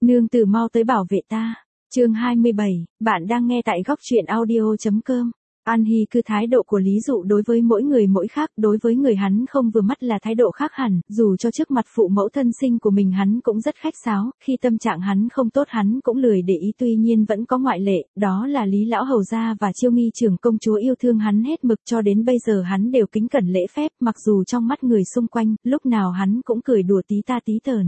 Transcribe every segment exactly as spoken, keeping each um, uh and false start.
Nương tử mau tới bảo vệ ta. Chương hai mươi bảy, bạn đang nghe tại góc truyện audio chấm com. An Hy cứ thái độ của Lý Dụ đối với mỗi người mỗi khác, đối với người hắn không vừa mắt là thái độ khác hẳn, dù cho trước mặt phụ mẫu thân sinh của mình hắn cũng rất khách sáo, khi tâm trạng hắn không tốt hắn cũng lười để ý, tuy nhiên vẫn có ngoại lệ, đó là Lý lão hầu gia và Chiêu Nghi trưởng công chúa yêu thương hắn hết mực, cho đến bây giờ hắn đều kính cẩn lễ phép, mặc dù trong mắt người xung quanh, lúc nào hắn cũng cười đùa tí ta tí tờn.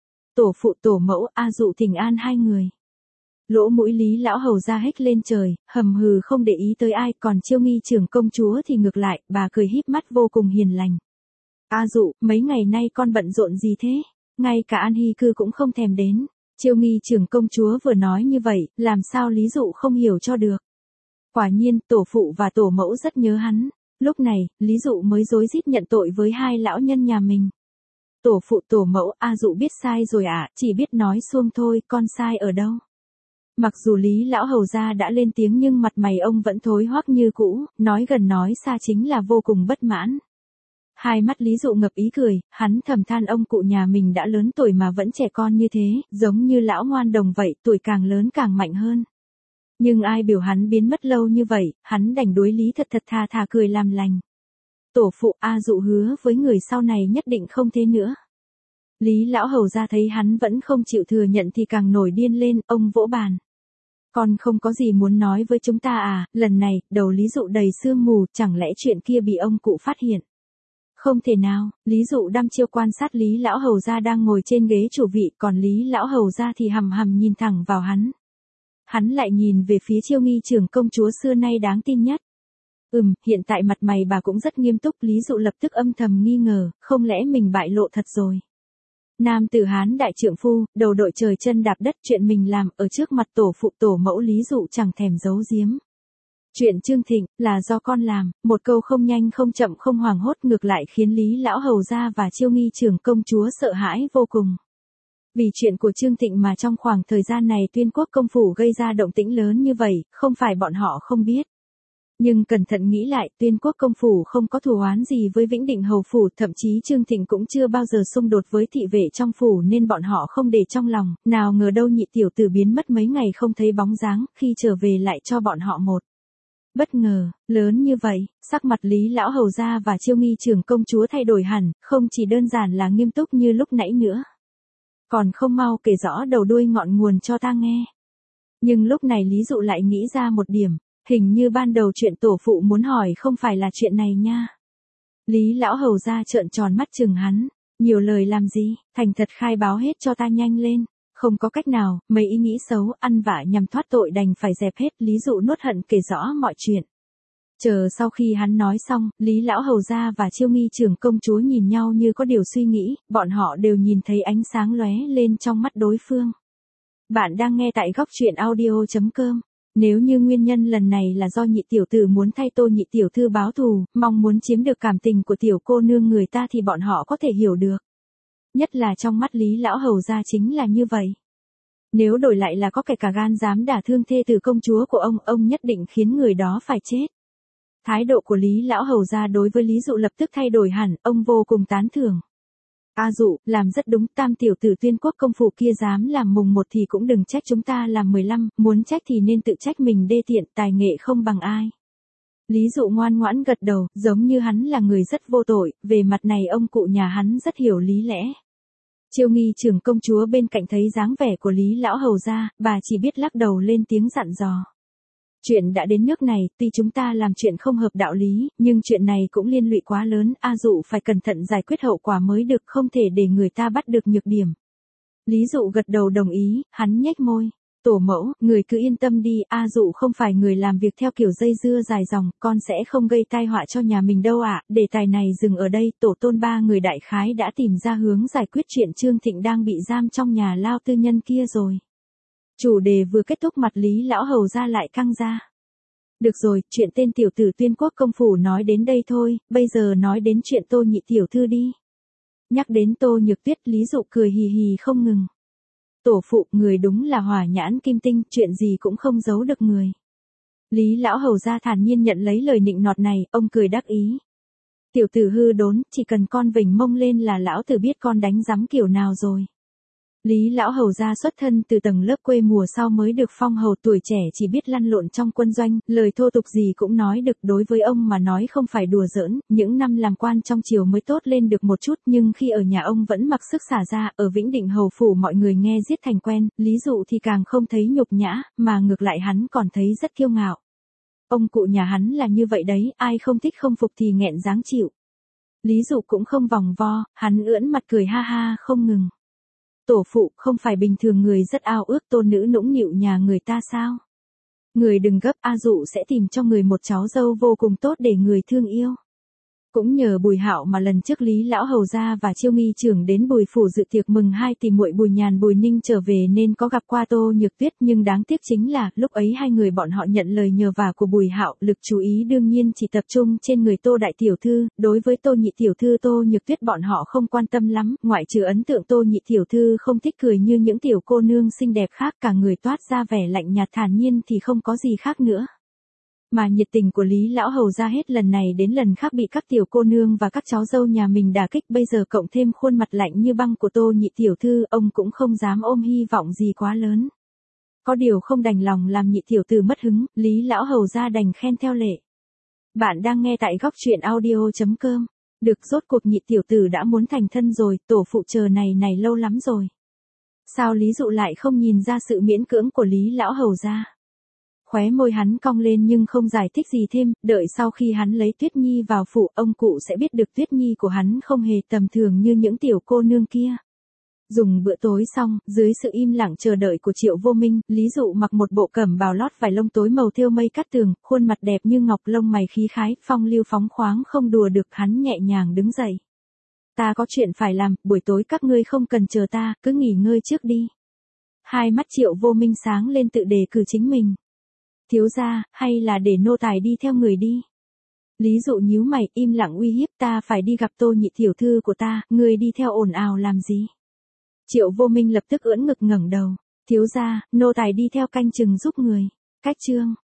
Tổ phụ tổ mẫu, A Dụ thỉnh an hai người. Lỗ mũi Lý lão hầu ra hếch lên trời, hầm hừ không để ý tới ai, còn Chiêu Nghi trưởng công chúa thì ngược lại, bà cười híp mắt vô cùng hiền lành. A Dụ, mấy ngày nay con bận rộn gì thế? Ngay cả An Hy cư cũng không thèm đến. Chiêu Nghi trưởng công chúa vừa nói như vậy, làm sao Lý Dụ không hiểu cho được. Quả nhiên, tổ phụ và tổ mẫu rất nhớ hắn. Lúc này, Lý Dụ mới rối rít nhận tội với hai lão nhân nhà mình. Tổ phụ tổ mẫu, A Dụ biết sai rồi ạ, à, chỉ biết nói suông thôi, con sai ở đâu? Mặc dù Lý lão hầu gia đã lên tiếng nhưng mặt mày ông vẫn thối hoắc như cũ, nói gần nói xa chính là vô cùng bất mãn. Hai mắt Lý Dụ ngập ý cười, hắn thầm than ông cụ nhà mình đã lớn tuổi mà vẫn trẻ con như thế, giống như lão ngoan đồng vậy, tuổi càng lớn càng mạnh hơn. Nhưng ai biểu hắn biến mất lâu như vậy, hắn đành đối lý thật thật thà thà cười làm lành. Tổ phụ A Dụ hứa với người sau này nhất định không thế nữa. Lý lão hầu ra thấy hắn vẫn không chịu thừa nhận thì càng nổi điên lên, ông vỗ bàn. Con không có gì muốn nói với chúng ta à, lần này, đầu Lý Dụ đầy sương mù, chẳng lẽ chuyện kia bị ông cụ phát hiện? Không thể nào, Lý Dụ đăm chiêu quan sát Lý lão hầu ra đang ngồi trên ghế chủ vị, còn Lý lão hầu ra thì hằm hằm nhìn thẳng vào hắn. Hắn lại nhìn về phía Chiêu Nghi trưởng công chúa xưa nay đáng tin nhất. Ừm, hiện tại mặt mày bà cũng rất nghiêm túc, Lý Dụ lập tức âm thầm nghi ngờ, không lẽ mình bại lộ thật rồi. Nam tử Hán đại trượng phu, đầu đội trời chân đạp đất, chuyện mình làm ở trước mặt tổ phụ tổ mẫu Lý Dụ chẳng thèm giấu giếm. Chuyện Trương Thịnh là do con làm, một câu không nhanh không chậm không hoảng hốt ngược lại khiến Lý lão hầu gia và Chiêu Nghi trưởng công chúa sợ hãi vô cùng. Vì chuyện của Trương Thịnh mà trong khoảng thời gian này Tuyên Quốc công phủ gây ra động tĩnh lớn như vậy, không phải bọn họ không biết. Nhưng cẩn thận nghĩ lại, Tuyên Quốc công phủ không có thù oán gì với Vĩnh Định hầu phủ, thậm chí Trương Thịnh cũng chưa bao giờ xung đột với thị vệ trong phủ nên bọn họ không để trong lòng, nào ngờ đâu nhị tiểu tử biến mất mấy ngày không thấy bóng dáng, khi trở về lại cho bọn họ một bất ngờ lớn như vậy. Sắc mặt Lý lão hầu gia và Chiêu Nghi trưởng công chúa thay đổi hẳn, không chỉ đơn giản là nghiêm túc như lúc nãy nữa. Còn không mau kể rõ đầu đuôi ngọn nguồn cho ta nghe. Nhưng lúc này Lý Dụ lại nghĩ ra một điểm. Hình như ban đầu chuyện tổ phụ muốn hỏi không phải là chuyện này nha. Lý lão hầu ra trợn tròn mắt chừng hắn. Nhiều lời làm gì, thành thật khai báo hết cho ta nhanh lên. Không có cách nào, mấy ý nghĩ xấu, ăn vạ nhằm thoát tội đành phải dẹp hết. Lý Dụ nuốt hận kể rõ mọi chuyện. Chờ sau khi hắn nói xong, Lý lão hầu ra và Chiêu Nghi trưởng công chúa nhìn nhau như có điều suy nghĩ, bọn họ đều nhìn thấy ánh sáng lóe lên trong mắt đối phương. Bạn đang nghe tại góc truyện audio chấm com. Nếu như nguyên nhân lần này là do nhị tiểu tử muốn thay Tô nhị tiểu thư báo thù, mong muốn chiếm được cảm tình của tiểu cô nương người ta thì bọn họ có thể hiểu được. Nhất là trong mắt Lý lão hầu gia chính là như vậy. Nếu đổi lại là có kẻ cả gan dám đả thương thê tử công chúa của ông, ông nhất định khiến người đó phải chết. Thái độ của Lý lão hầu gia đối với Lý Dụ lập tức thay đổi hẳn, ông vô cùng tán thưởng. A Dụ, làm rất đúng, tam tiểu tử Tuyên Quốc công phủ kia dám làm mùng một thì cũng đừng trách chúng ta làm mười lăm, muốn trách thì nên tự trách mình đê tiện, tài nghệ không bằng ai. Lý Dụ ngoan ngoãn gật đầu, giống như hắn là người rất vô tội, về mặt này ông cụ nhà hắn rất hiểu lý lẽ. Chiêu Nghi trưởng công chúa bên cạnh thấy dáng vẻ của Lý lão hầu gia, bà chỉ biết lắc đầu lên tiếng dặn dò. Chuyện đã đến nước này, tuy chúng ta làm chuyện không hợp đạo lý, nhưng chuyện này cũng liên lụy quá lớn, A Dụ phải cẩn thận giải quyết hậu quả mới được, không thể để người ta bắt được nhược điểm. Lý Dụ gật đầu đồng ý, hắn nhếch môi. Tổ mẫu, người cứ yên tâm đi, A Dụ không phải người làm việc theo kiểu dây dưa dài dòng, con sẽ không gây tai họa cho nhà mình đâu ạ. Đề tài này dừng ở đây, tổ tôn ba người đại khái đã tìm ra hướng giải quyết chuyện Trương Thịnh đang bị giam trong nhà lao tư nhân kia rồi. Chủ đề vừa kết thúc mặt Lý lão hầu ra lại căng ra. Được rồi, chuyện tên tiểu tử Tuyên Quốc công phủ nói đến đây thôi, bây giờ nói đến chuyện Tô nhị tiểu thư đi. Nhắc đến Tô Nhược Tuyết, Lý Dụ cười hì hì không ngừng. Tổ phụ, người đúng là hỏa nhãn kim tinh, chuyện gì cũng không giấu được người. Lý lão hầu ra thản nhiên nhận lấy lời nịnh nọt này, ông cười đắc ý. Tiểu tử hư đốn, chỉ cần con vểnh mông lên là lão tử biết con đánh giấm kiểu nào rồi. Lý lão hầu gia xuất thân từ tầng lớp quê mùa sau mới được phong hầu, tuổi trẻ chỉ biết lăn lộn trong quân doanh, lời thô tục gì cũng nói được, đối với ông mà nói không phải đùa giỡn, những năm làm quan trong triều mới tốt lên được một chút, nhưng khi ở nhà ông vẫn mặc sức xả ra, ở Vĩnh Định hầu phủ mọi người nghe giết thành quen, Lý Dụ thì càng không thấy nhục nhã, mà ngược lại hắn còn thấy rất kiêu ngạo. Ông cụ nhà hắn là như vậy đấy, ai không thích không phục thì nghẹn dáng chịu. Lý Dụ cũng không vòng vo, hắn ưỡn mặt cười ha ha không ngừng. Tổ phụ, không phải bình thường người rất ao ước tôn nữ nũng nịu nhà người ta sao? Người đừng gấp, A Dụ sẽ tìm cho người một cháu dâu vô cùng tốt để người thương yêu. Cũng nhờ Bùi Hạo mà lần trước Lý lão hầu gia và Chiêu nghi trưởng đến Bùi phủ dự tiệc mừng hai tỷ muội Bùi Nhàn Bùi Ninh trở về nên có gặp qua Tô Nhược Tuyết, nhưng đáng tiếc chính là lúc ấy hai người bọn họ nhận lời nhờ vả của Bùi Hạo, lực chú ý đương nhiên chỉ tập trung trên người Tô đại tiểu thư, đối với Tô nhị tiểu thư Tô Nhược Tuyết bọn họ không quan tâm lắm, ngoại trừ ấn tượng Tô nhị tiểu thư không thích cười như những tiểu cô nương xinh đẹp khác, cả người toát ra vẻ lạnh nhạt thản nhiên thì không có gì khác nữa. Mà nhiệt tình của Lý lão hầu ra hết lần này đến lần khác bị các tiểu cô nương và các cháu dâu nhà mình đả kích, bây giờ cộng thêm khuôn mặt lạnh như băng của Tô nhị tiểu thư, ông cũng không dám ôm hy vọng gì quá lớn. Có điều không đành lòng làm nhị tiểu thư mất hứng, Lý lão hầu ra đành khen theo lệ. Bạn đang nghe tại góc truyện audio chấm com. Được, rốt cuộc nhị tiểu tử đã muốn thành thân rồi, tổ phụ chờ này này lâu lắm rồi. Sao Lý Dụ lại không nhìn ra sự miễn cưỡng của Lý lão hầu ra? Khóe môi hắn cong lên nhưng không giải thích gì thêm, đợi sau khi hắn lấy Tuyết Nhi vào phủ, ông cụ sẽ biết được Tuyết Nhi của hắn không hề tầm thường như những tiểu cô nương kia. Dùng bữa tối xong, dưới sự im lặng chờ đợi của Triệu Vô Minh, Lý Dụ mặc một bộ cẩm bào lót vải lông tối màu thêu mây cắt tường, khuôn mặt đẹp như ngọc, lông mày khí khái, phong lưu phóng khoáng không đùa được, hắn nhẹ nhàng đứng dậy. Ta có chuyện phải làm, buổi tối các ngươi không cần chờ ta, cứ nghỉ ngơi trước đi. Hai mắt Triệu Vô Minh sáng lên tự đề cử chính mình. Thiếu gia, hay là để nô tài đi theo người đi. Lý Dụ nhíu mày, im lặng uy hiếp, ta phải đi gặp Tô nhị tiểu thư của ta, người đi theo ồn ào làm gì? Triệu Vô Minh lập tức ưỡn ngực ngẩng đầu. Thiếu gia, nô tài đi theo canh chừng giúp người. Cách chương.